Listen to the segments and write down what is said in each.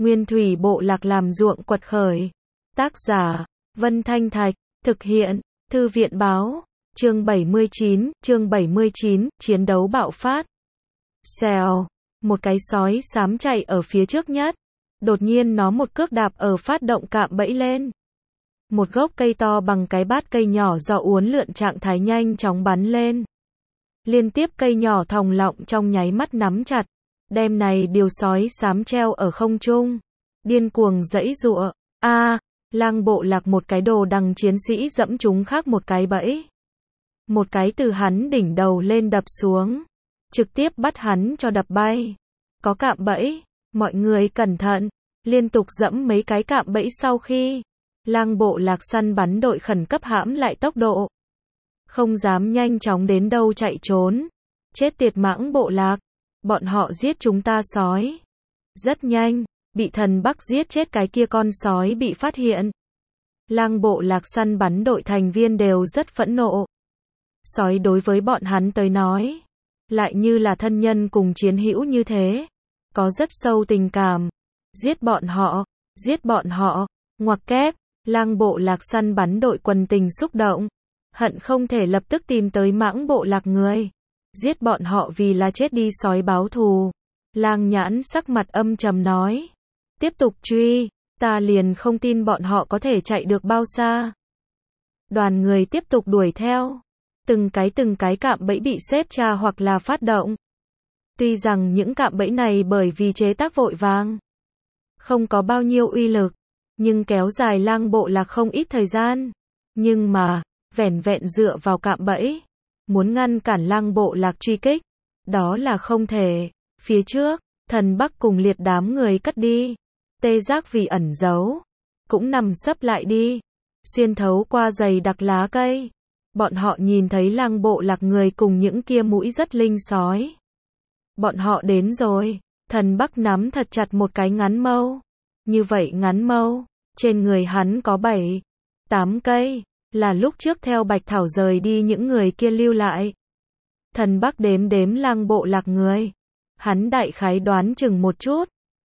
Nguyên thủy bộ lạc làm ruộng quật khởi. Tác giả, Vân Thanh Thạch, thực hiện, Thư viện báo, chương 79, chiến đấu bạo phát. Xèo, một cái sói xám chạy ở phía trước nhất. Đột nhiên nó một cước đạp ở phát động cạm bẫy lên. Một gốc cây to bằng cái bát cây nhỏ do uốn lượn trạng thái nhanh chóng bắn lên. Liên tiếp cây nhỏ thòng lọng trong nháy mắt nắm chặt, đem này điều sói xám treo ở không trung. Điên cuồng giãy giụa, lang bộ lạc một cái đồ đằng chiến sĩ dẫm chúng khác một cái bẫy. Một cái từ hắn đỉnh đầu lên đập xuống, trực tiếp bắt hắn cho đập bay. Có cạm bẫy, mọi người cẩn thận, liên tục dẫm mấy cái cạm bẫy sau khi lang bộ lạc săn bắn đội khẩn cấp hãm lại tốc độ. Không dám nhanh chóng đến đâu chạy trốn. Chết tiệt mãng bộ lạc, bọn họ giết chúng ta sói. Rất nhanh, bị thần Bắc giết chết cái kia con sói bị phát hiện. Lang bộ lạc săn bắn đội thành viên đều rất phẫn nộ. Sói đối với bọn hắn tới nói, lại như là thân nhân cùng chiến hữu như thế. Có rất sâu tình cảm. Giết bọn họ, ngoặc kép, lang bộ lạc săn bắn đội quần tình xúc động. Hận không thể lập tức tìm tới mãng bộ lạc người. Giết bọn họ vì là chết đi sói báo thù. Lang Nhãn sắc mặt âm trầm nói. Tiếp tục truy, ta liền không tin bọn họ có thể chạy được bao xa. Đoàn người tiếp tục đuổi theo. Từng cái cạm bẫy bị xếp tra hoặc là phát động. Tuy rằng những cạm bẫy này bởi vì chế tác vội vàng, không có bao nhiêu uy lực, nhưng kéo dài lang bộ lạc không ít thời gian. Nhưng mà, vẻn vẹn dựa vào cạm bẫy, muốn ngăn cản lang bộ lạc truy kích, đó là không thể. Phía trước, thần Bắc cùng liệt đám người cất đi. Tê Giác vì ẩn giấu, cũng nằm sấp lại đi, xuyên thấu qua dày đặc lá cây. Bọn họ nhìn thấy lang bộ lạc người cùng những kia mũi rất linh sói. Bọn họ đến rồi, thần Bắc nắm thật chặt một cái ngắn mâu. Như vậy ngắn mâu, trên người hắn có 7-8 cây, là lúc trước theo Bạch Thảo rời đi những người kia lưu lại. Thần Bắc đếm lang bộ lạc người. Hắn đại khái đoán chừng một chút,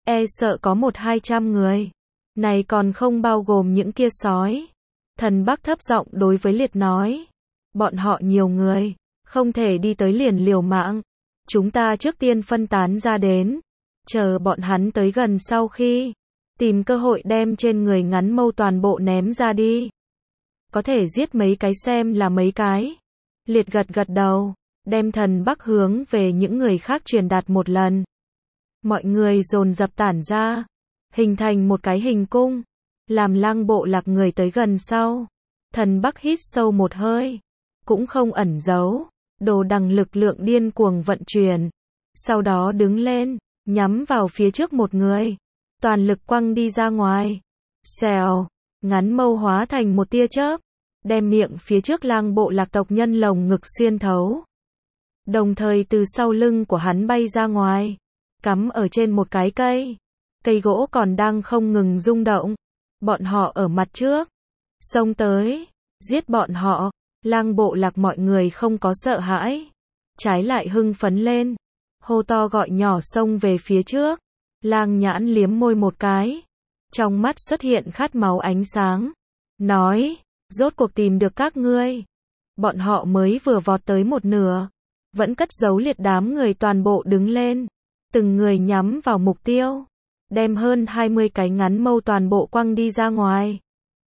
sợ có 100-200 người. Này còn không bao gồm những kia sói. Thần Bắc thấp giọng đối với liệt nói. Bọn họ nhiều người, không thể đi tới liền liều mạng. Chúng ta trước tiên phân tán ra đến. Chờ bọn hắn tới gần sau khi tìm cơ hội đem trên người ngắn mâu toàn bộ ném ra đi. Có thể giết mấy cái xem là mấy cái. Liệt gật đầu, đem thần Bắc hướng về những người khác truyền đạt một lần. Mọi người dồn dập tản ra, hình thành một cái hình cung, làm lang bộ lạc người tới gần sau. Thần Bắc hít sâu một hơi, cũng không ẩn giấu, đồ đằng lực lượng điên cuồng vận chuyển. Sau đó đứng lên, nhắm vào phía trước một người, toàn lực quăng đi ra ngoài. Xèo, ngắn mâu hóa thành một tia chớp, đem miệng phía trước lang bộ lạc tộc nhân lồng ngực xuyên thấu. Đồng thời từ sau lưng của hắn bay ra ngoài, cắm ở trên một cái cây. Cây gỗ còn đang không ngừng rung động. Bọn họ ở mặt trước, xông tới, giết bọn họ. Lang bộ lạc mọi người không có sợ hãi, trái lại hưng phấn lên, hô to gọi nhỏ xông về phía trước. Lang Nhãn liếm môi một cái, trong mắt xuất hiện khát máu ánh sáng, nói, rốt cuộc tìm được các ngươi. Bọn họ mới vừa vọt tới một nửa, vẫn cất giấu liệt đám người toàn bộ đứng lên, từng người nhắm vào mục tiêu, đem hơn 20 cái ngắn mâu toàn bộ quăng đi ra ngoài.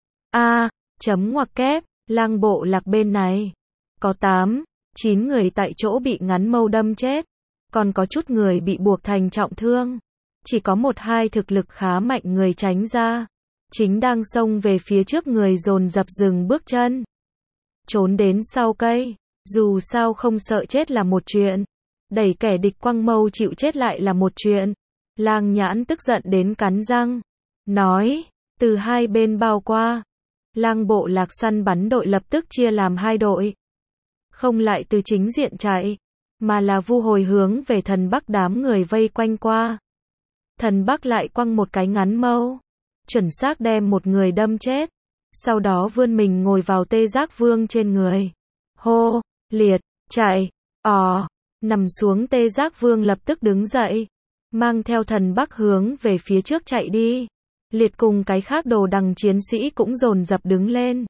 Ngoặc kép, lang bộ lạc bên này, có 8-9 người tại chỗ bị ngắn mâu đâm chết, còn có chút người bị buộc thành trọng thương. Chỉ có 1-2 thực lực khá mạnh người tránh ra, chính đang xông về phía trước người dồn dập dừng bước chân. Trốn đến sau cây, dù sao không sợ chết là một chuyện, đẩy kẻ địch quăng mâu chịu chết lại là một chuyện. Lang Nhãn tức giận đến cắn răng, nói, từ hai bên bao qua. Lang bộ lạc săn bắn đội lập tức chia làm 2 đội. Không lại từ chính diện chạy, mà là vu hồi hướng về thần Bắc đám người vây quanh qua. Thần Bắc lại quăng một cái ngắn mâu, chuẩn xác đem một người đâm chết. Sau đó vươn mình ngồi vào Tê Giác Vương trên người. Hô, liệt, chạy, nằm xuống. Tê Giác Vương lập tức đứng dậy, mang theo thần Bắc hướng về phía trước chạy đi. Liệt cùng cái khác đồ đằng chiến sĩ cũng dồn dập đứng lên.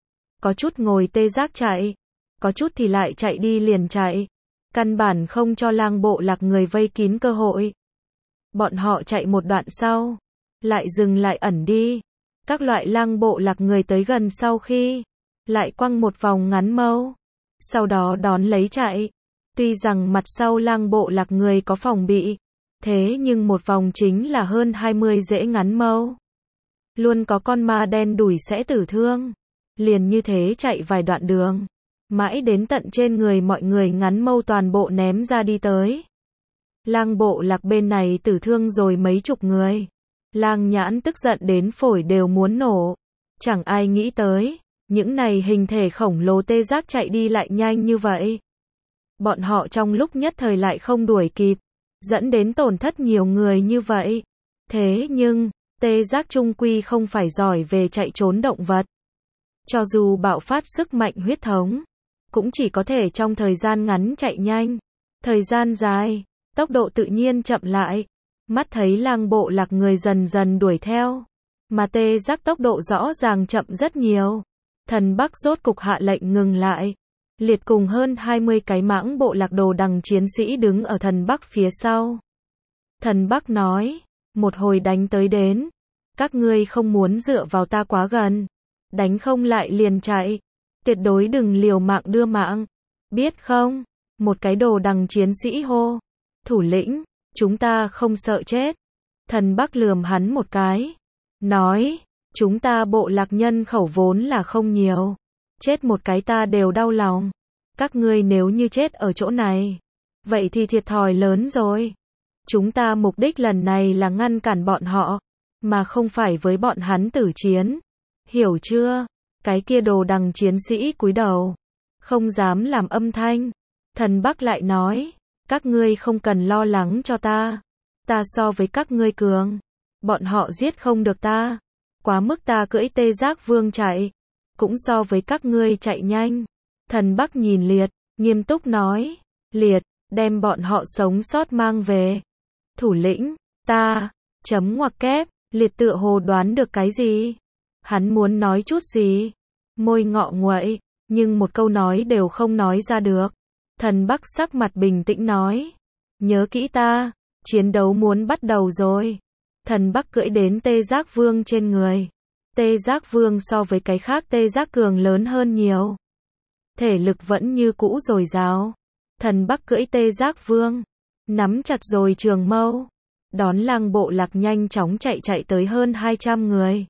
Có chút ngồi tê giác chạy, có chút thì lại chạy đi liền chạy. Căn bản không cho lang bộ lạc người vây kín cơ hội. Bọn họ chạy một đoạn sau, lại dừng lại ẩn đi. Các loại lang bộ lạc người tới gần sau khi, lại quăng một vòng ngắn mâu. Sau đó đón lấy chạy. Tuy rằng mặt sau lang bộ lạc người có phòng bị, thế nhưng một vòng chính là hơn 20 rễ ngắn mâu. Luôn có con ma đen đuổi sẽ tử thương. Liền như thế chạy vài đoạn đường. Mãi đến tận trên người mọi người ngắn mâu toàn bộ ném ra đi tới. Lang bộ lạc bên này tử thương rồi mấy chục người. Lang Nhãn tức giận đến phổi đều muốn nổ. Chẳng ai nghĩ tới, những này hình thể khổng lồ tê giác chạy đi lại nhanh như vậy. Bọn họ trong lúc nhất thời lại không đuổi kịp, dẫn đến tổn thất nhiều người như vậy. Thế nhưng, tê giác trung quy không phải giỏi về chạy trốn động vật. Cho dù bạo phát sức mạnh huyết thống, cũng chỉ có thể trong thời gian ngắn chạy nhanh. Thời gian dài, tốc độ tự nhiên chậm lại. Mắt thấy lang bộ lạc người dần dần đuổi theo. Mà tê giác tốc độ rõ ràng chậm rất nhiều. Thần Bắc rốt cục hạ lệnh ngừng lại. Liệt cùng hơn 20 cái mãng bộ lạc đồ đằng chiến sĩ đứng ở thần Bắc phía sau. Thần Bắc nói, một hồi đánh tới đến. Các ngươi không muốn dựa vào ta quá gần. Đánh không lại liền chạy. Tuyệt đối đừng liều mạng đưa mạng. Biết không? Một cái đồ đằng chiến sĩ hô. Thủ lĩnh, chúng ta không sợ chết. Thần Bắc lườm hắn một cái. Nói, chúng ta bộ lạc nhân khẩu vốn là không nhiều. Chết một cái ta đều đau lòng. Các ngươi nếu như chết ở chỗ này, vậy thì thiệt thòi lớn rồi. Chúng ta mục đích lần này là ngăn cản bọn họ, mà không phải với bọn hắn tử chiến. Hiểu chưa? Cái kia đồ đằng chiến sĩ cúi đầu, không dám làm âm thanh. Thần Bắc lại nói, các ngươi không cần lo lắng cho ta. Ta so với các ngươi cường. Bọn họ giết không được ta. Quá mức ta cưỡi tê giác vương chạy, cũng so với các ngươi chạy nhanh. Thần Bắc nhìn Liệt, nghiêm túc nói, Liệt, đem bọn họ sống sót mang về. Thủ lĩnh, ta, chấm ngoặc kép, Liệt tựa hồ đoán được cái gì. Hắn muốn nói chút gì, môi ngọ nguậy, nhưng một câu nói đều không nói ra được. Thần Bắc sắc mặt bình tĩnh nói, nhớ kỹ ta, chiến đấu muốn bắt đầu rồi. Thần Bắc cưỡi đến tê giác vương trên người. Tê giác vương so với cái khác tê giác cường lớn hơn nhiều. Thể lực vẫn như cũ dồi dào. Thần Bắc cưỡi tê giác vương, nắm chặt rồi trường mâu. Đón lang bộ lạc nhanh chóng chạy tới hơn 200 người.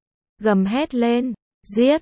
Gầm hét lên, giết,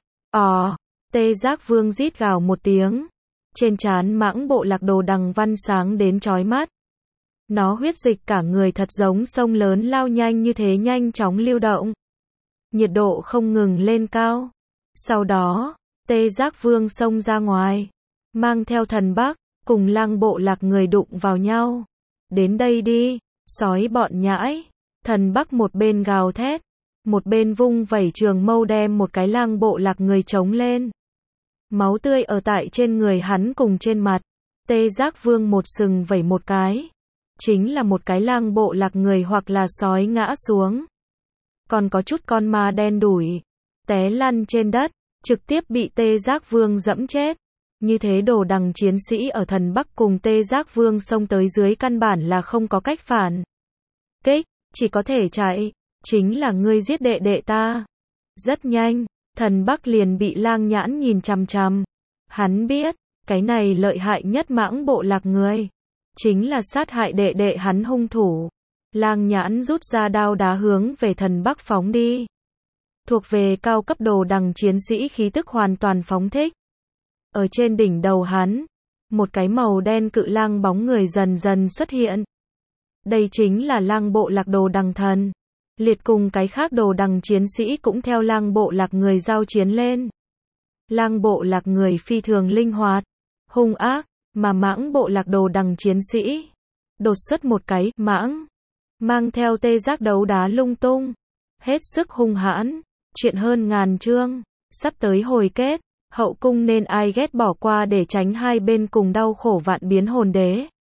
tê giác vương rít gào một tiếng. Trên trán mãng bộ lạc đồ đằng văn sáng đến chói mắt. Nó huyết dịch cả người thật giống sông lớn lao nhanh như thế nhanh chóng lưu động. Nhiệt độ không ngừng lên cao. Sau đó, tê giác vương xông ra ngoài, mang theo thần Bắc, cùng lang bộ lạc người đụng vào nhau. Đến đây đi, sói bọn nhãi. Thần Bắc một bên gào thét, một bên vung vẩy trường mâu đem một cái lang bộ lạc người chống lên. Máu tươi ở tại trên người hắn cùng trên mặt. Tê giác vương một sừng vẩy một cái. Chính là một cái lang bộ lạc người hoặc là sói ngã xuống. Còn có chút con ma đen đủi, té lăn trên đất, trực tiếp bị tê giác vương dẫm chết. Như thế đồ đằng chiến sĩ ở thần Bắc cùng tê giác vương xông tới dưới căn bản là không có cách phản kích, chỉ có thể chạy. Chính là ngươi giết đệ đệ ta. Rất nhanh, thần Bắc liền bị Lang Nhãn nhìn chằm chằm. Hắn biết, cái này lợi hại nhất mãng bộ lạc người, chính là sát hại đệ đệ hắn hung thủ. Lang Nhãn rút ra đao đá hướng về thần Bắc phóng đi. Thuộc về cao cấp đồ đằng chiến sĩ khí tức hoàn toàn phóng thích. Ở trên đỉnh đầu hắn, một cái màu đen cự lang bóng người dần dần xuất hiện. Đây chính là lang bộ lạc đồ đằng thần. Liệt cùng cái khác đồ đằng chiến sĩ cũng theo lang bộ lạc người giao chiến lên. Lang bộ lạc người phi thường linh hoạt, hung ác, mà mãng bộ lạc đồ đằng chiến sĩ đột xuất một cái mãng, mang theo tê giác đấu đá lung tung, hết sức hung hãn. Chuyện hơn ngàn chương, sắp tới hồi kết, hậu cung nên ai ghét bỏ qua để tránh hai bên cùng đau khổ vạn biến hồn đế.